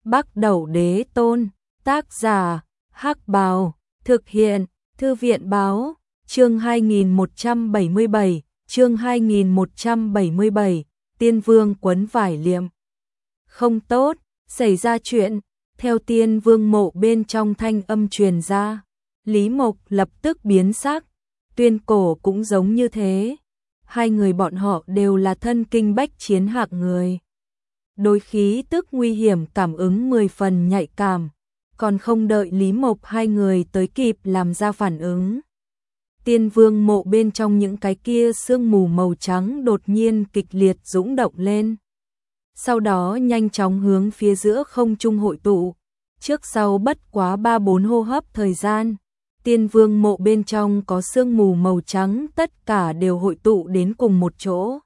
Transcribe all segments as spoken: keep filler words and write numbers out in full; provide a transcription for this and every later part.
Bắc Đẩu Đế Tôn, tác giả, Hắc Bào, thực hiện, Thư viện báo, chương hai nghìn một trăm bảy mươi bảy, chương hai nghìn một trăm bảy mươi bảy, Tiên Vương quấn vải liệm. Không tốt, xảy ra chuyện, theo Tiên Vương mộ bên trong thanh âm truyền ra, Lý Mộc lập tức biến sắc, Tuyên Cổ cũng giống như thế. Hai người bọn họ đều là thân kinh bách chiến hạng người. Đối khí tức nguy hiểm cảm ứng mười phần nhạy cảm, còn không đợi Lý Mộc hai người tới kịp làm ra phản ứng. Tiên Vương mộ bên trong những cái kia sương mù màu trắng đột nhiên kịch liệt dũng động lên. Sau đó nhanh chóng hướng phía giữa không trung hội tụ, trước sau bất quá ba bốn hô hấp thời gian. Tiên Vương mộ bên trong có sương mù màu trắng tất cả đều hội tụ đến cùng một chỗ.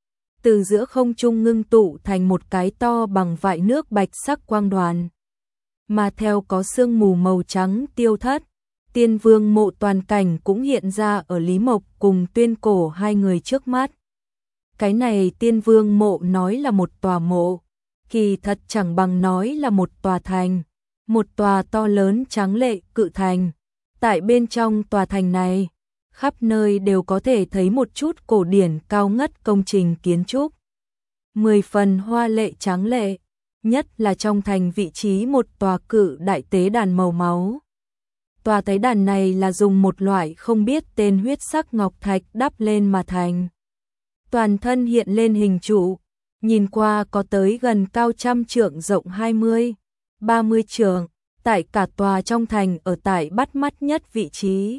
Từ giữa không trung ngưng tụ thành một cái to bằng vại nước bạch sắc quang đoàn. Mà theo có sương mù màu trắng tiêu thất, Tiên Vương mộ toàn cảnh cũng hiện ra ở Lý Mộc cùng Tuyên Cổ hai người trước mắt. Cái này Tiên Vương mộ nói là một tòa mộ, kỳ thật chẳng bằng nói là một tòa thành, một tòa to lớn tráng lệ cự thành. Tại bên trong tòa thành này, khắp nơi đều có thể thấy một chút cổ điển cao ngất công trình kiến trúc. Mười phần hoa lệ tráng lệ, nhất là trong thành vị trí một tòa cự đại tế đàn màu máu. Tòa tế đàn này là dùng một loại không biết tên huyết sắc ngọc thạch đắp lên mà thành. Toàn thân hiện lên hình trụ, nhìn qua có tới gần cao trăm trượng rộng hai mươi, ba mươi trượng. Tại cả tòa trong thành ở tại bắt mắt nhất vị trí.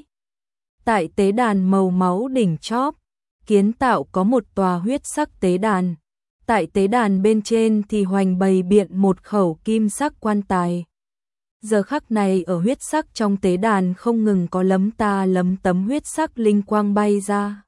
Tại tế đàn màu máu đỉnh chóp, kiến tạo có một tòa huyết sắc tế đàn. Tại tế đàn bên trên thì hoành bày biện một khẩu kim sắc quan tài. Giờ khắc này ở huyết sắc trong tế đàn không ngừng có lấm ta lấm tấm huyết sắc linh quang bay ra.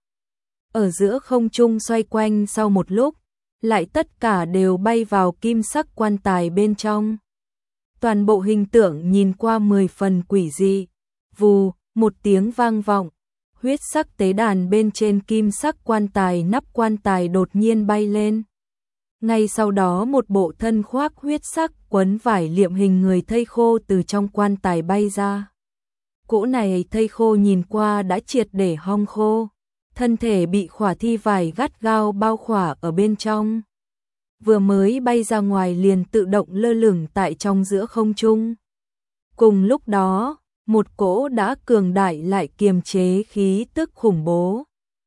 Ở giữa không trung xoay quanh sau một lúc, lại tất cả đều bay vào kim sắc quan tài bên trong. Toàn bộ hình tượng nhìn qua mười phần quỷ dị. Vù, một tiếng vang vọng, huyết sắc tế đàn bên trên kim sắc quan tài nắp quan tài đột nhiên bay lên. Ngay sau đó một bộ thân khoác huyết sắc quấn vải liệm hình người thây khô từ trong quan tài bay ra. Cỗ này thây khô nhìn qua đã triệt để hong khô, thân thể bị khỏa thi vải gắt gao bao khỏa ở bên trong. Vừa mới bay ra ngoài liền tự động lơ lửng tại trong giữa không trung. Cùng lúc đó, một cỗ đã cường đại lại kiềm chế khí tức khủng bố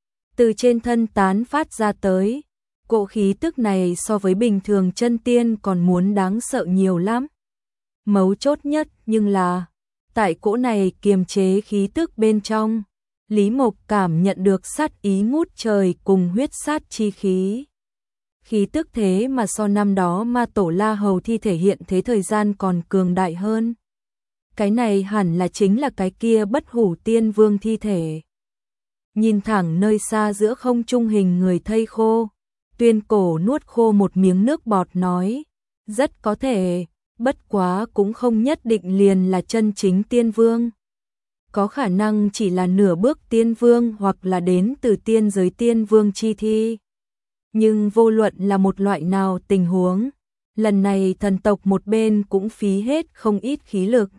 từ trên thân tán phát ra tới. Cỗ khí tức này so với bình thường chân tiên còn muốn đáng sợ nhiều lắm. Mấu chốt nhất nhưng là, tại cỗ này kiềm chế khí tức bên trong, Lý Mộc cảm nhận được sát ý ngút trời cùng huyết sát chi khí. Khí tức thế mà so năm đó ma tổ La Hầu thi thể hiện thế thời gian còn cường đại hơn. Cái này hẳn là chính là cái kia bất hủ tiên vương thi thể. Nhìn thẳng nơi xa giữa không trung hình người thây khô, Tuyên Cổ nuốt khô một miếng nước bọt nói, rất có thể, bất quá cũng không nhất định liền là chân chính tiên vương. Có khả năng chỉ là nửa bước tiên vương hoặc là đến từ tiên giới tiên vương chi thi. Nhưng vô luận là một loại nào tình huống, lần này thần tộc một bên cũng phí hết không ít khí lực.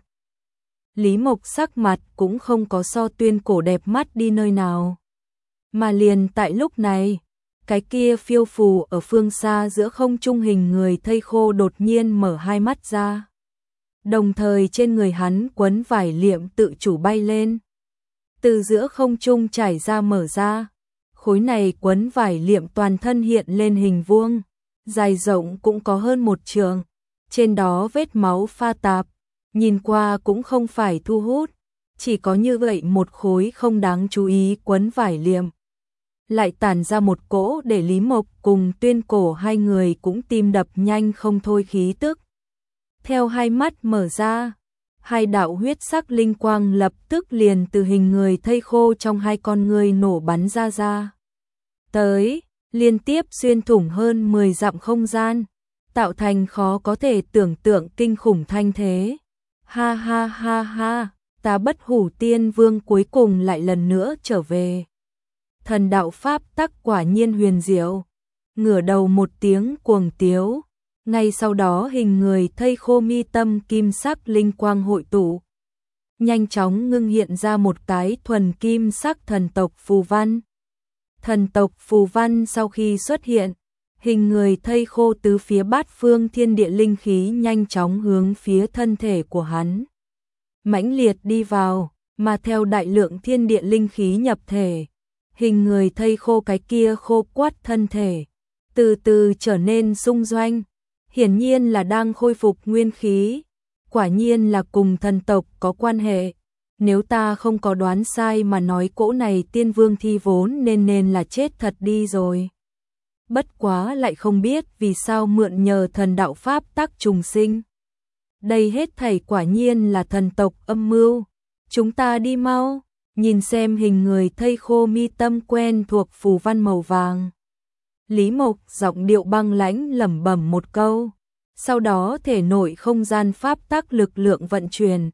Lý Mộc sắc mặt cũng không có so Tuyên Cổ đẹp mắt đi nơi nào. Mà liền tại lúc này, cái kia phiêu phù ở phương xa giữa không trung hình người thây khô đột nhiên mở hai mắt ra. Đồng thời trên người hắn quấn vải liệm tự chủ bay lên. Từ giữa không trung trải ra mở ra. Khối này quấn vải liệm toàn thân hiện lên hình vuông, dài rộng cũng có hơn một trượng, trên đó vết máu pha tạp, nhìn qua cũng không phải thu hút, chỉ có như vậy một khối không đáng chú ý quấn vải liệm. Lại tản ra một cỗ để Lý Mộc cùng Tuyên Cổ hai người cũng tim đập nhanh không thôi khí tức. Theo hai mắt mở ra, hai đạo huyết sắc linh quang lập tức liền từ hình người thây khô trong hai con người nổ bắn ra ra. Tới, liên tiếp xuyên thủng hơn mười dặm không gian, tạo thành khó có thể tưởng tượng kinh khủng thanh thế. Ha ha ha ha, ta bất hủ tiên vương cuối cùng lại lần nữa trở về. Thần đạo pháp tắc quả nhiên huyền diệu. Ngửa đầu một tiếng cuồng tiếu, Ngay sau đó hình người thây khô mi tâm kim sắc linh quang hội tụ, nhanh chóng ngưng hiện ra một cái thuần kim sắc thần tộc phù văn. Thần tộc phù văn sau khi xuất hiện, hình người thây khô tứ phía bát phương thiên địa linh khí nhanh chóng hướng phía thân thể của hắn mãnh liệt đi vào, mà theo đại lượng thiên địa linh khí nhập thể, hình người thây khô cái kia khô quắt thân thể từ từ trở nên sung doanh, hiển nhiên là đang khôi phục nguyên khí, quả nhiên là cùng thần tộc có quan hệ. Nếu ta không có đoán sai mà nói cỗ này tiên vương thi vốn nên nên là chết thật đi rồi. Bất quá lại không biết vì sao mượn nhờ thần đạo pháp tắc trùng sinh. Đây hết thảy quả nhiên là thần tộc âm mưu. Chúng ta đi mau, nhìn xem hình người thây khô mi tâm quen thuộc phù văn màu vàng. Lý Mộc giọng điệu băng lãnh lẩm bẩm một câu, sau đó thể nội không gian pháp tắc lực lượng vận chuyển,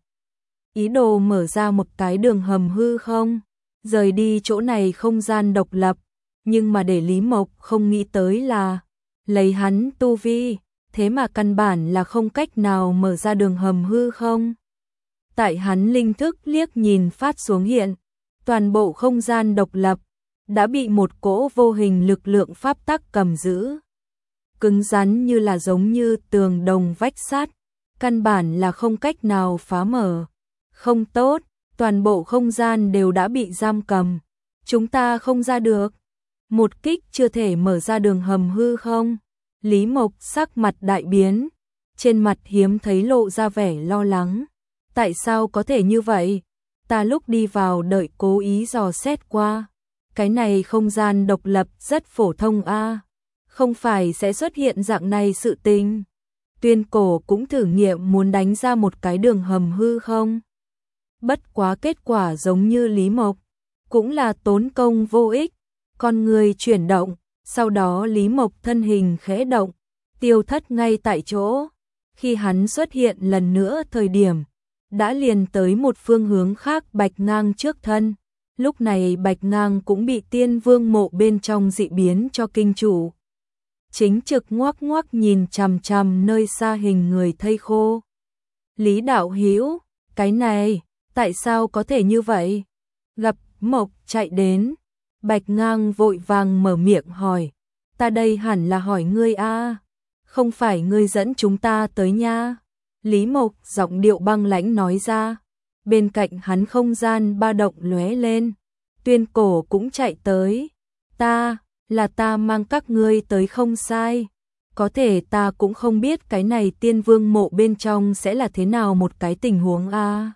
ý đồ mở ra một cái đường hầm hư không, rời đi chỗ này không gian độc lập, nhưng mà để Lý Mộc không nghĩ tới là lấy hắn tu vi, thế mà căn bản là không cách nào mở ra đường hầm hư không. Tại hắn linh thức liếc nhìn phát xuống hiện, toàn bộ không gian độc lập đã bị một cỗ vô hình lực lượng pháp tắc cầm giữ, cứng rắn như là giống như tường đồng vách sắt, căn bản là không cách nào phá mở. Không tốt, toàn bộ không gian đều đã bị giam cầm, chúng ta không ra được. Một kích chưa thể mở ra đường hầm hư không. Lý Mộc sắc mặt đại biến, trên mặt hiếm thấy lộ ra vẻ lo lắng. Tại sao có thể như vậy? Ta lúc đi vào đợi cố ý dò xét qua. Cái này không gian độc lập rất phổ thông a, không phải sẽ xuất hiện dạng này sự tình. Tuyên cổ cũng thử nghiệm muốn đánh ra một cái đường hầm hư không. Bất quá kết quả giống như Lý Mộc, cũng là tốn công vô ích. Con người chuyển động, sau đó Lý Mộc thân hình khẽ động, tiêu thất ngay tại chỗ. Khi hắn xuất hiện lần nữa thời điểm, đã liền tới một phương hướng khác Bạch Ngang trước thân. Lúc này Bạch Ngang cũng bị tiên vương mộ bên trong dị biến cho kinh chủ. Chính trực ngoác ngoác nhìn chằm chằm nơi xa hình người thây khô. Lý đạo hữu, cái này, tại sao có thể như vậy? Gặp Mộc chạy đến, Bạch Ngang vội vàng mở miệng hỏi, ta đây hẳn là hỏi ngươi a, không phải ngươi dẫn chúng ta tới nha. Lý Mộc giọng điệu băng lãnh nói ra, bên cạnh hắn không gian ba động lóe lên, Tuyên cổ cũng chạy tới, ta, là ta mang các ngươi tới không sai, có thể ta cũng không biết cái này tiên vương mộ bên trong sẽ là thế nào một cái tình huống a.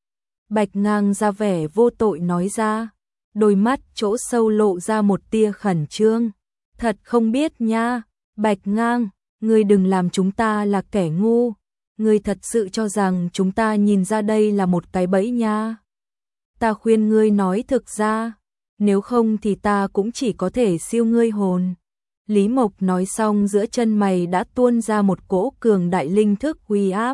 Bạch Ngang ra vẻ vô tội nói ra, đôi mắt chỗ sâu lộ ra một tia khẩn trương. Thật không biết nha, Bạch Ngang, ngươi đừng làm chúng ta là kẻ ngu, ngươi thật sự cho rằng chúng ta nhìn ra đây là một cái bẫy nha. Ta khuyên ngươi nói thực ra, nếu không thì ta cũng chỉ có thể siêu ngươi hồn. Lý Mộc nói xong giữa chân mày đã tuôn ra một cỗ cường đại linh thức uy áp.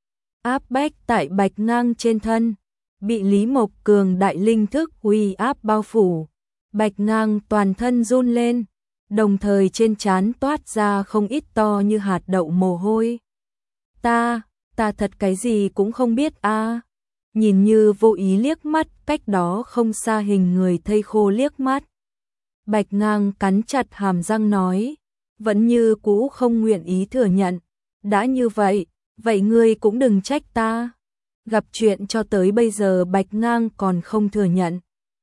Áp bách tại Bạch Ngang trên thân, bị Lý Mộc cường đại linh thức uy áp bao phủ. Bạch Ngang toàn thân run lên, đồng thời trên trán toát ra không ít to như hạt đậu mồ hôi. Ta, ta thật cái gì cũng không biết a. Nhìn như vô ý liếc mắt cách đó không xa hình người thây khô liếc mắt. Bạch Ngang cắn chặt hàm răng nói, vẫn như cũ không nguyện ý thừa nhận. Đã như vậy, vậy ngươi cũng đừng trách ta. Gặp chuyện cho tới bây giờ Bạch Ngang còn không thừa nhận.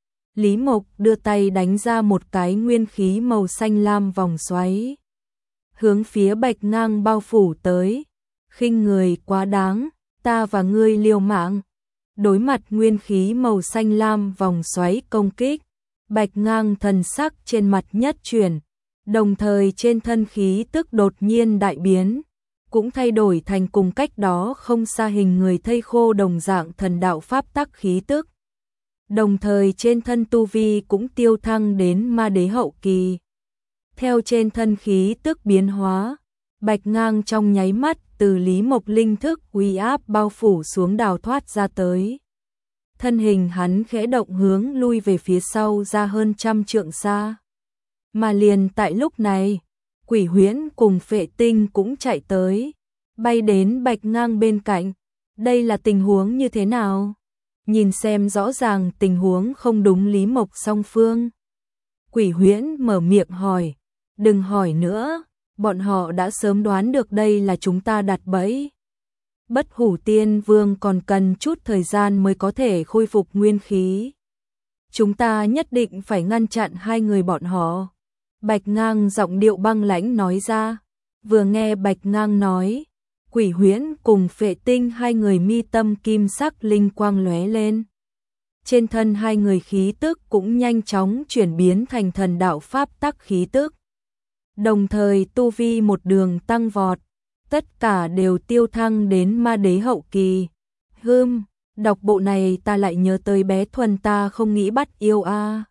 Lý Mộc đưa tay đánh ra một cái nguyên khí màu xanh lam vòng xoáy, hướng phía Bạch Ngang bao phủ tới. Khinh người quá đáng, ta và ngươi liều mạng. Đối mặt nguyên khí màu xanh lam vòng xoáy công kích, Bạch Ngang thần sắc trên mặt nhất chuyển, đồng thời trên thân khí tức đột nhiên đại biến, cũng thay đổi thành cùng cách đó không xa hình người thây khô đồng dạng thần đạo pháp tắc khí tức. Đồng thời trên thân tu vi cũng tiêu thăng đến ma đế hậu kỳ. Theo trên thân khí tức biến hóa, Bạch Ngang trong nháy mắt từ Lý Mộc linh thức uy áp bao phủ xuống đào thoát ra tới. Thân hình hắn khẽ động hướng lui về phía sau ra hơn trăm trượng xa. Mà liền tại lúc này, Quỷ Huyễn cùng Phệ Tinh cũng chạy tới, bay đến Bạch Ngang bên cạnh. Đây là tình huống như thế nào? Nhìn xem rõ ràng tình huống không đúng, Lý Mộc song phương. Quỷ Huyễn mở miệng hỏi, đừng hỏi nữa, bọn họ đã sớm đoán được đây là chúng ta đặt bẫy. Bất Hủ Tiên Vương còn cần chút thời gian mới có thể khôi phục nguyên khí. Chúng ta nhất định phải ngăn chặn hai người bọn họ. Bạch Ngang giọng điệu băng lãnh nói ra. Vừa nghe Bạch Ngang nói, Quỷ Huyễn cùng Phệ Tinh hai người mi tâm kim sắc linh quang lóe lên. Trên thân hai người khí tức cũng nhanh chóng chuyển biến thành thần đạo pháp tắc khí tức. Đồng thời tu vi một đường tăng vọt, tất cả đều tiêu thăng đến ma đế hậu kỳ. Hừm, đọc bộ này ta lại nhớ tới bé Thuần, ta không nghĩ bắt yêu a.